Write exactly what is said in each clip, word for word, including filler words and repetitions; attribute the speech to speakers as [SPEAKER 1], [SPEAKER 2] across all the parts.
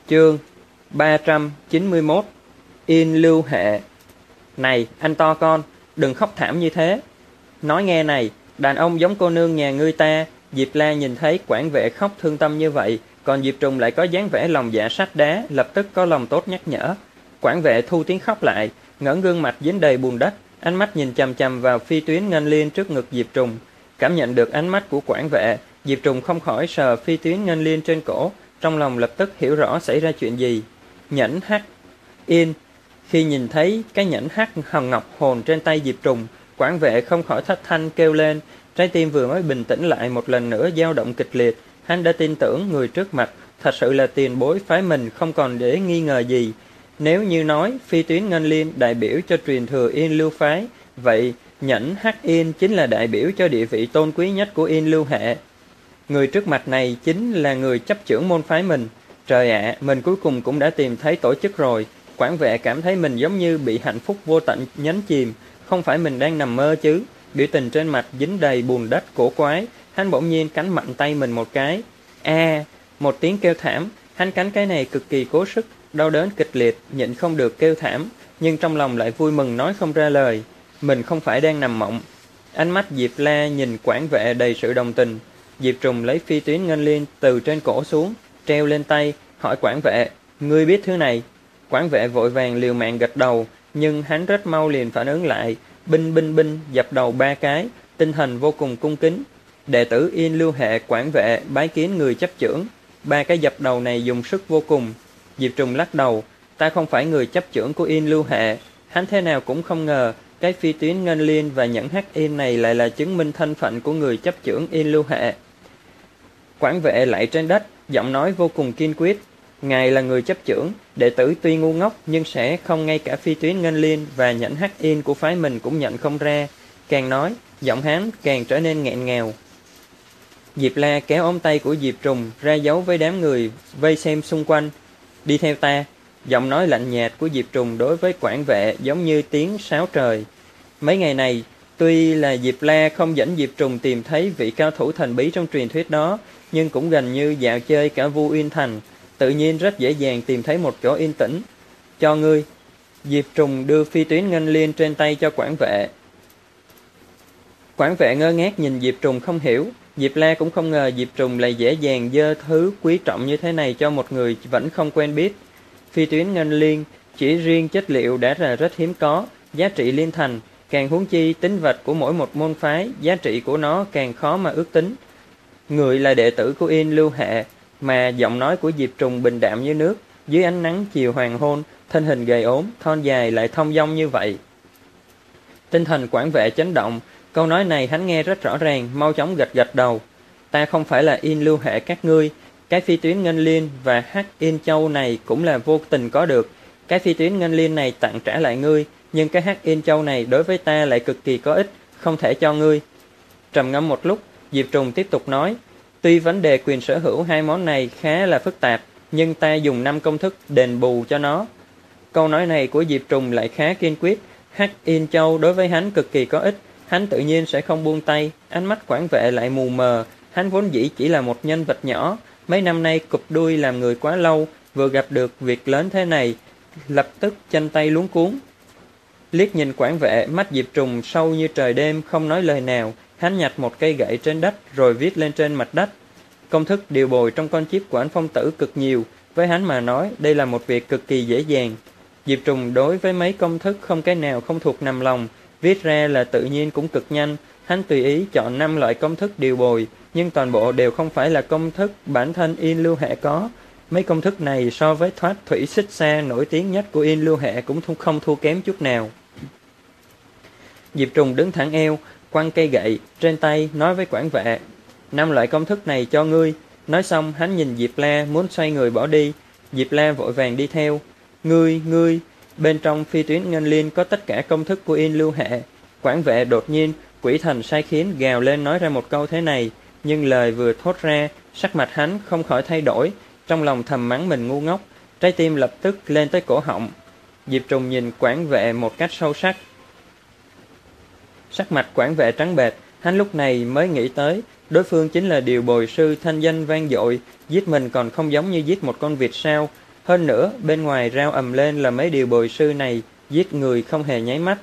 [SPEAKER 1] Chương ba trăm chín mươi mốt. In lưu hệ. Này, anh to con, đừng khóc thảm như thế. Nói nghe này, đàn ông giống cô nương nhà ngươi ta. Diệp La nhìn thấy quản vệ khóc thương tâm như vậy, còn Diệp Trùng lại có dáng vẻ lòng dạ sắt đá, lập tức có lòng tốt nhắc nhở. Quản vệ thu tiếng khóc lại, ngẩng gương mặt dính đầy bùn đất, ánh mắt nhìn chằm chằm vào phi tuyến ngân liên trước ngực Diệp Trùng. Cảm nhận được ánh mắt của quản vệ, Diệp Trùng không khỏi sờ phi tuyến ngân liên trên cổ, trong lòng lập tức hiểu rõ xảy ra chuyện gì. Nhẫn hắc in. Khi nhìn thấy cái nhẫn hắc hồng ngọc hồn trên tay Diệp Trùng, quản vệ không khỏi thất thanh kêu lên. Trái tim vừa mới bình tĩnh lại một lần nữa dao động kịch liệt. Hắn đã tin tưởng người trước mặt thật sự là tiền bối phái mình, không còn để nghi ngờ gì. Nếu như nói phi tuyến ngân liên đại biểu cho truyền thừa in lưu phái, vậy nhẫn hắc in chính là đại biểu cho địa vị tôn quý nhất của in lưu hệ. Người trước mặt này chính là người chấp chưởng môn phái mình. Trời ạ, à, mình cuối cùng cũng đã tìm thấy tổ chức rồi. Quản vệ cảm thấy mình giống như bị hạnh phúc vô tận nhấn chìm. Không phải mình đang nằm mơ chứ. Biểu tình trên mặt dính đầy bùn đất cổ quái. Hắn bỗng nhiên cắn mạnh tay mình một cái. A, à, một tiếng kêu thảm. Hắn cắn cái này cực kỳ cố sức, đau đớn kịch liệt, nhịn không được kêu thảm. Nhưng trong lòng lại vui mừng nói không ra lời. Mình không phải đang nằm mộng. Ánh mắt Diệp La nhìn quản vệ đầy sự đồng tình. Diệp Trùng lấy phi tuyến ngân liên từ trên cổ xuống, treo lên tay, hỏi quản vệ, ngươi biết thứ này? Quản vệ vội vàng liều mạng gật đầu, nhưng hắn rất mau liền phản ứng lại, binh binh binh dập đầu ba cái, tinh thần vô cùng cung kính. Đệ tử in lưu hệ quản vệ bái kiến người chấp chưởng. Ba cái dập đầu này dùng sức vô cùng. Diệp Trùng lắc đầu, ta không phải người chấp chưởng của in lưu hệ. Hắn thế nào cũng không ngờ cái phi tuyến ngân liên và nhẫn hắc in này lại là chứng minh thân phận của người chấp chưởng in lưu hệ. Quản vệ lại trên đất, giọng nói vô cùng kiên quyết. Ngài là người chấp chưởng, đệ tử tuy ngu ngốc nhưng sẽ không ngay cả phi tuyến ngân liên và nhẫn hắc in của phái mình cũng nhận không ra. Càng nói, giọng hắn càng trở nên nghẹn ngào. Diệp La kéo ống tay của Diệp Trùng ra giấu với đám người vây xem xung quanh. Đi theo ta. Giọng nói lạnh nhạt của Diệp Trùng đối với quản vệ giống như tiếng sáo trời. Mấy ngày này, tuy là Diệp La không dẫn Diệp Trùng tìm thấy vị cao thủ thần bí trong truyền thuyết đó, nhưng cũng gần như dạo chơi cả Vu Uyên Thành, tự nhiên rất dễ dàng tìm thấy một chỗ yên tĩnh. Cho ngươi. Diệp Trùng đưa phi tuyến ngân liên trên tay cho quản vệ. Quản vệ ngơ ngác nhìn Diệp Trùng không hiểu. Diệp La cũng không ngờ Diệp Trùng lại dễ dàng dơ thứ quý trọng như thế này cho một người vẫn không quen biết. Phi tuyến ngân liên chỉ riêng chất liệu đã là rất hiếm có, giá trị liên thành, càng huống chi tính vật của mỗi một môn phái, giá trị của nó càng khó mà ước tính. Người là đệ tử của in lưu hệ, mà giọng nói của Diệp Trùng bình đạm như nước, dưới ánh nắng chiều hoàng hôn, thân hình gầy ốm, thon dài lại thông dong như vậy. Tinh thần quản vệ chấn động, câu nói này hắn nghe rất rõ ràng, mau chóng gật gật đầu. Ta không phải là in lưu hệ các ngươi, cái phi tuyến ngân liên và hắc in châu này cũng là vô tình có được. Cái phi tuyến ngân liên này tặng trả lại ngươi, nhưng cái hắc in châu này đối với ta lại cực kỳ có ích, không thể cho ngươi. Trầm ngâm một lúc, Diệp Trùng tiếp tục nói, tuy vấn đề quyền sở hữu hai món này khá là phức tạp, nhưng ta dùng năm công thức đền bù cho nó. Câu nói này của Diệp Trùng lại khá kiên quyết, hắc in châu đối với hắn cực kỳ có ích, hắn tự nhiên sẽ không buông tay. Ánh mắt quản vệ lại mù mờ, hắn vốn dĩ chỉ là một nhân vật nhỏ, mấy năm nay cụp đuôi làm người quá lâu, vừa gặp được việc lớn thế này, lập tức chân tay luống cuống. Liếc nhìn quản vệ, mắt Diệp Trùng sâu như trời đêm, không nói lời nào. Hắn nhặt một cây gậy trên đất rồi viết lên trên mặt đất. Công thức điều bồi trong con chip của anh Phong Tử cực nhiều, với hắn mà nói đây là một việc cực kỳ dễ dàng. Diệp Trùng đối với mấy công thức không cái nào không thuộc nằm lòng, viết ra là tự nhiên cũng cực nhanh. Hắn tùy ý chọn năm loại công thức điều bồi, nhưng toàn bộ đều không phải là công thức bản thân in lưu hệ có. Mấy công thức này so với thoát thủy xích xa nổi tiếng nhất của in lưu hệ cũng không thua kém chút nào. Diệp Trùng đứng thẳng eo, quăng cây gậy trên tay, nói với quản vệ, năm loại công thức này cho ngươi. Nói xong hắn nhìn Diệp La muốn xoay người bỏ đi. Diệp La vội vàng đi theo. Ngươi, ngươi, bên trong phi tuyến ngân liên có tất cả công thức của in lưu hệ. Quản vệ đột nhiên quỷ thần sai khiến gào lên nói ra một câu thế này, nhưng lời vừa thốt ra, sắc mặt hắn không khỏi thay đổi, trong lòng thầm mắng mình ngu ngốc, trái tim lập tức lên tới cổ họng. Diệp Trùng nhìn quản vệ một cách sâu sắc. Sắc mặt quản vệ trắng bệch, hắn lúc này mới nghĩ tới, đối phương chính là điều bồi sư thanh danh vang dội, giết mình còn không giống như giết một con vịt sao. Hơn nữa, bên ngoài rao ầm lên là mấy điều bồi sư này giết người không hề nháy mắt.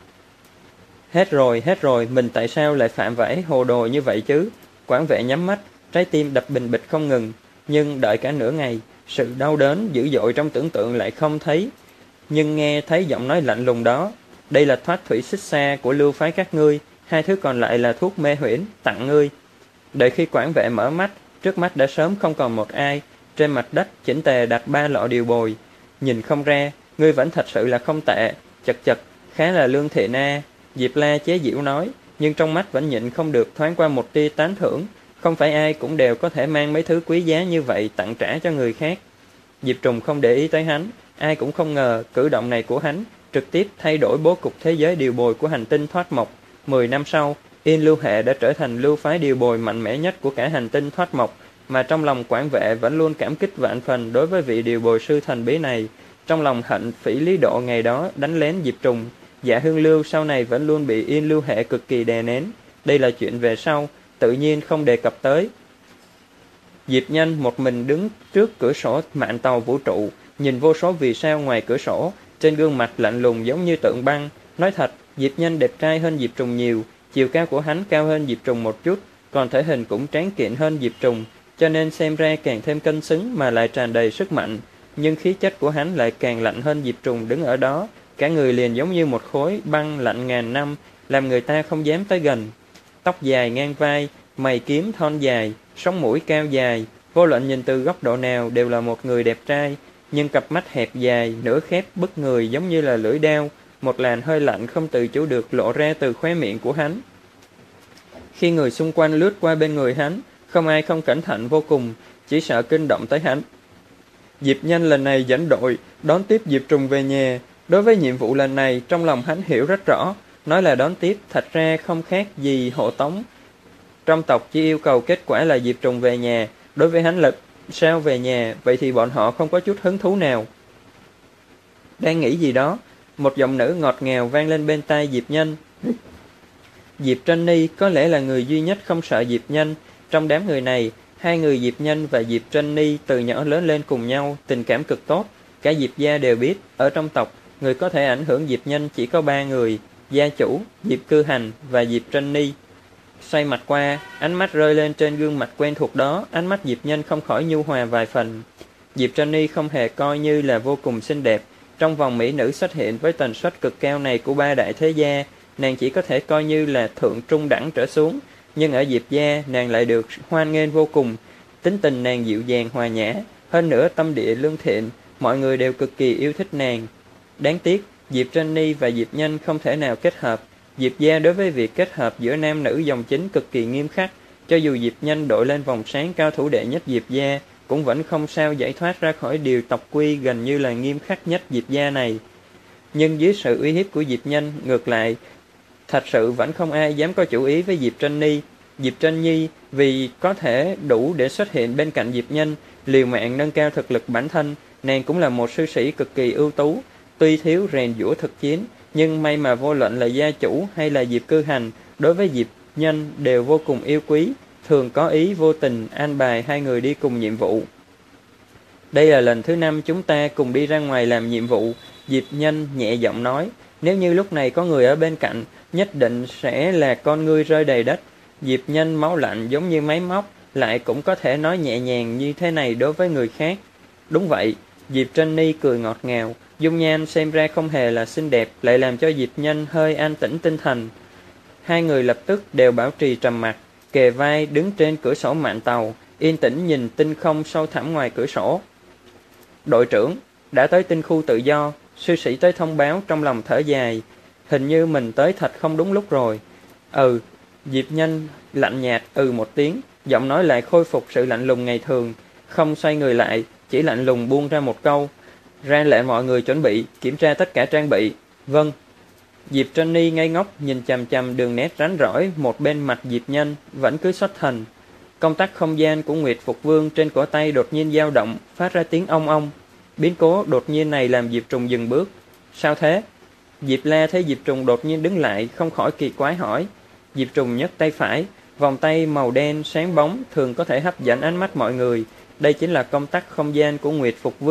[SPEAKER 1] Hết rồi, hết rồi, mình tại sao lại phạm phải hồ đồ như vậy chứ? Quản vệ nhắm mắt, trái tim đập bình bịch không ngừng. Nhưng đợi cả nửa ngày, sự đau đớn dữ dội trong tưởng tượng lại không thấy. Nhưng nghe thấy giọng nói lạnh lùng đó. Đây là thoát thủy xích xa của lưu phái các ngươi, hai thứ còn lại là thuốc mê huyễn, tặng ngươi. Đợi khi quản vệ mở mắt, trước mắt đã sớm không còn một ai. Trên mặt đất chỉnh tề đặt ba lọ điều bồi. Nhìn không ra, ngươi vẫn thật sự là không tệ. Chật chật, khá là lương thiện a. Diệp La chế giễu nói, nhưng trong mắt vẫn nhịn không được thoáng qua một tia tán thưởng. Không phải ai cũng đều có thể mang mấy thứ quý giá như vậy tặng trả cho người khác. Diệp Trùng không để ý tới hắn, ai cũng không ngờ cử động này của hắn trực tiếp thay đổi bố cục thế giới điều bồi của hành tinh thoát mộc. Mười năm sau, Yên Lưu Hệ đã trở thành lưu phái điều bồi mạnh mẽ nhất của cả hành tinh thoát mộc, mà trong lòng quản vệ vẫn luôn cảm kích vạn phần đối với vị điều bồi sư thần bí này. Trong lòng hận phỉ Lý Độ ngày đó đánh lén Diệp Trùng, Dạ Hương Lưu sau này vẫn luôn bị Yên Lưu Hệ cực kỳ đè nén. Đây là chuyện về sau, tự nhiên không đề cập tới. Diệp Nhân một mình đứng trước cửa sổ mạn tàu vũ trụ, nhìn vô số vì sao ngoài cửa sổ, trên gương mặt lạnh lùng giống như tượng băng. Nói thật, Diệp Nhân đẹp trai hơn Diệp Trùng nhiều, chiều cao của hắn cao hơn Diệp Trùng một chút, còn thể hình cũng tráng kiện hơn Diệp Trùng, cho nên xem ra càng thêm cân xứng mà lại tràn đầy sức mạnh. Nhưng khí chất của hắn lại càng lạnh hơn Diệp Trùng đứng ở đó, cả người liền giống như một khối băng lạnh ngàn năm, làm người ta không dám tới gần. Tóc dài ngang vai, mày kiếm thon dài, sống mũi cao dài, vô luận nhìn từ góc độ nào đều là một người đẹp trai, nhưng cặp mắt hẹp dài, nửa khép bức người giống như là lưỡi dao, một làn hơi lạnh không tự chủ được lộ ra từ khóe miệng của hắn. Khi người xung quanh lướt qua bên người hắn, không ai không cẩn thận vô cùng, chỉ sợ kinh động tới hắn. Diệp Nhân lần này dẫn đội, đón tiếp Diệp Trùng về nhà. Đối với nhiệm vụ lần này, trong lòng hắn hiểu rất rõ, nói là đón tiếp, thật ra không khác gì hộ tống. Trong tộc chỉ yêu cầu kết quả là Diệp Trùng về nhà, đối với hắn là sao về nhà, vậy thì bọn họ không có chút hứng thú nào. Đang nghĩ gì đó, một giọng nữ ngọt ngào vang lên bên tai Diệp Nhân. Diệp Tranh Ni có lẽ là người duy nhất không sợ Diệp Nhân. Trong đám người này, hai người Diệp Nhân và Diệp Tranh Ni từ nhỏ lớn lên cùng nhau, tình cảm cực tốt. Cả Diệp gia đều biết, ở trong tộc, người có thể ảnh hưởng Diệp Nhân chỉ có ba người, gia chủ, Diệp Cư Hành và Diệp Tranh Ni. Xoay mặt qua, ánh mắt rơi lên trên gương mặt quen thuộc đó, ánh mắt Diệp Nhân không khỏi nhu hòa vài phần. Diệp Tranh Ni không hề coi như là vô cùng xinh đẹp. Trong vòng mỹ nữ xuất hiện với tần suất cực cao này của ba đại thế gia, nàng chỉ có thể coi như là thượng trung đẳng trở xuống, nhưng ở Diệp gia nàng lại được hoan nghênh vô cùng. Tính tình nàng dịu dàng hòa nhã, hơn nữa tâm địa lương thiện, mọi người đều cực kỳ yêu thích nàng. Đáng tiếc, Diệp Tranh Ni và Diệp Nhân không thể nào kết hợp. Diệp gia đối với việc kết hợp giữa nam nữ dòng chính cực kỳ nghiêm khắc, cho dù Diệp Nhân đội lên vòng sáng cao thủ đệ nhất Diệp gia, cũng vẫn không sao giải thoát ra khỏi điều tộc quy gần như là nghiêm khắc nhất Diệp gia này. Nhưng dưới sự uy hiếp của Diệp Nhân, ngược lại, thật sự vẫn không ai dám có chủ ý với Diệp Tranh Ni. Diệp Tranh Nhi vì có thể đủ để xuất hiện bên cạnh Diệp Nhân, liều mạng nâng cao thực lực bản thân, nàng cũng là một sư sĩ cực kỳ ưu tú, tuy thiếu rèn giũa thực chiến, nhưng may mà vô luận là gia chủ hay là Diệp Cư Hành, đối với Diệp Nhân đều vô cùng yêu quý, thường có ý vô tình an bài hai người đi cùng nhiệm vụ. Đây là lần thứ năm chúng ta cùng đi ra ngoài làm nhiệm vụ, Diệp Nhân nhẹ giọng nói, nếu như lúc này có người ở bên cạnh, nhất định sẽ là con ngươi rơi đầy đất. Diệp Nhân máu lạnh giống như máy móc, lại cũng có thể nói nhẹ nhàng như thế này đối với người khác. Đúng vậy, Diệp Tranh Ni cười ngọt ngào, dung nhan xem ra không hề là xinh đẹp, lại làm cho Diệp Nhân hơi an tĩnh tinh thần. Hai người lập tức đều bảo trì trầm mặc, kề vai đứng trên cửa sổ mạn tàu, yên tĩnh nhìn tinh không sâu thẳm ngoài cửa sổ. Đội trưởng, đã tới tinh khu tự do, sư sĩ tới thông báo trong lòng thở dài, hình như mình tới thật không đúng lúc rồi. Ừ, Diệp Nhân lạnh nhạt ừ một tiếng, giọng nói lại khôi phục sự lạnh lùng ngày thường, không xoay người lại, chỉ lạnh lùng buông ra một câu, ra lệnh mọi người chuẩn bị, kiểm tra tất cả trang bị. Vâng. Diệp Tranh Ni ngây ngốc nhìn chằm chằm đường nét rắn rỏi một bên mặt Diệp Nhân, vẫn cứ xuất thần. Công tắc không gian của Nguyệt Phục Vương trên cổ tay đột nhiên dao động, phát ra tiếng ong ong. Biến cố đột nhiên này làm Diệp Trùng dừng bước. Sao thế? Diệp La thấy Diệp Trùng đột nhiên đứng lại, không khỏi kỳ quái hỏi. Diệp Trùng nhấc tay phải, vòng tay màu đen sáng bóng thường có thể hấp dẫn ánh mắt mọi người. Đây chính là công tắc không gian của Nguyệt Phục Vương,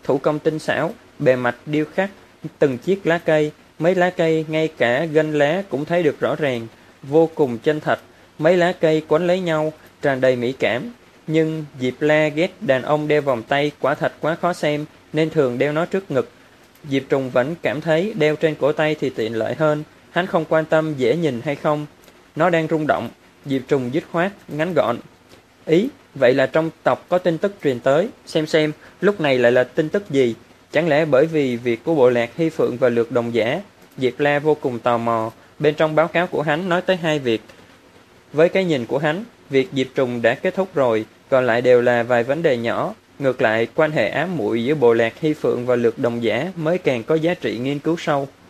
[SPEAKER 1] thủ công tinh xảo, bề mặt điêu khắc từng chiếc lá cây, mấy lá cây ngay cả gân lá cũng thấy được rõ ràng, vô cùng chân thật. Mấy lá cây quấn lấy nhau, tràn đầy mỹ cảm. Nhưng Diệp La ghét đàn ông đeo vòng tay, quả thật quá khó xem, nên thường đeo nó trước ngực. Diệp Trùng vẫn cảm thấy đeo trên cổ tay thì tiện lợi hơn, hắn không quan tâm dễ nhìn hay không. Nó đang rung động, Diệp Trùng dứt khoát, ngắn gọn. Ý, vậy là trong tộc có tin tức truyền tới, xem xem, lúc này lại là tin tức gì? Chẳng lẽ bởi vì việc của bộ lạc Hy Phượng và Lược Đồng Giả? Diệp La vô cùng tò mò, bên trong báo cáo của hắn nói tới hai việc. Với cái nhìn của hắn, việc Diệp Trùng đã kết thúc rồi, còn lại đều là vài vấn đề nhỏ. Ngược lại, quan hệ ám muội giữa bộ lạc Hy Phượng và Lược Đồng Giả mới càng có giá trị nghiên cứu sâu.